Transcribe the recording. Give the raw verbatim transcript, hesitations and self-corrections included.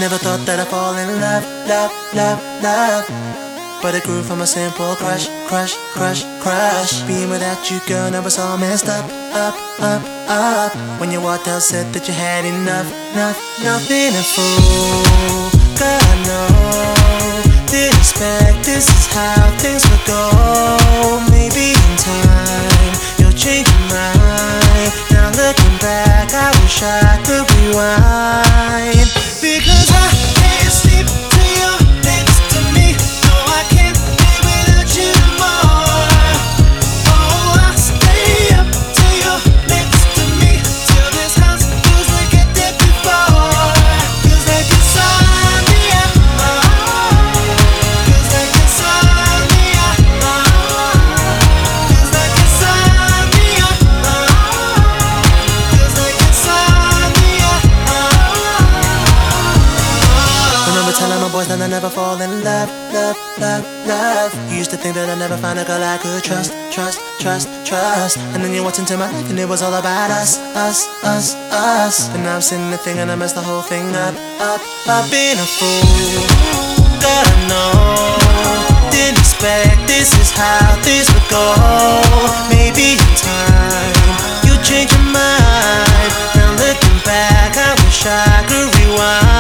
Never thought that I'd fall in love, love, love, love. But it grew from a simple crush, crush, crush, crush. Being without you, girl, now it's all messed up, up, up, up. When you walked out, said that you had enough, enough, nothing a fool. God, I know, didn't expect this is how things would go. Maybe in time, you'll change your mind. Now looking back, I wish I could rewind. Because I can't sleep till you're next to me. No, I can't live without you no more. Oh, I'll stay up till you're next to me, till this house feels like it did before. Feels like insomnia, oh. Feels like insomnia, oh. Feels like insomnia, oh. Feels like insomnia, oh. Remember telling my boys that I never fall in love, love, love, love. You used to think that I'd never find a girl I could trust, trust, trust, trust. And then you walked into my life and it was all about us, us, us, us. And now I'm sitting there thinking I messed the whole thing up, up, up. Being a fool, God, I know, didn't expect this is how this would go. Maybe in time, you change your mind. Now looking back, I wish I could rewind.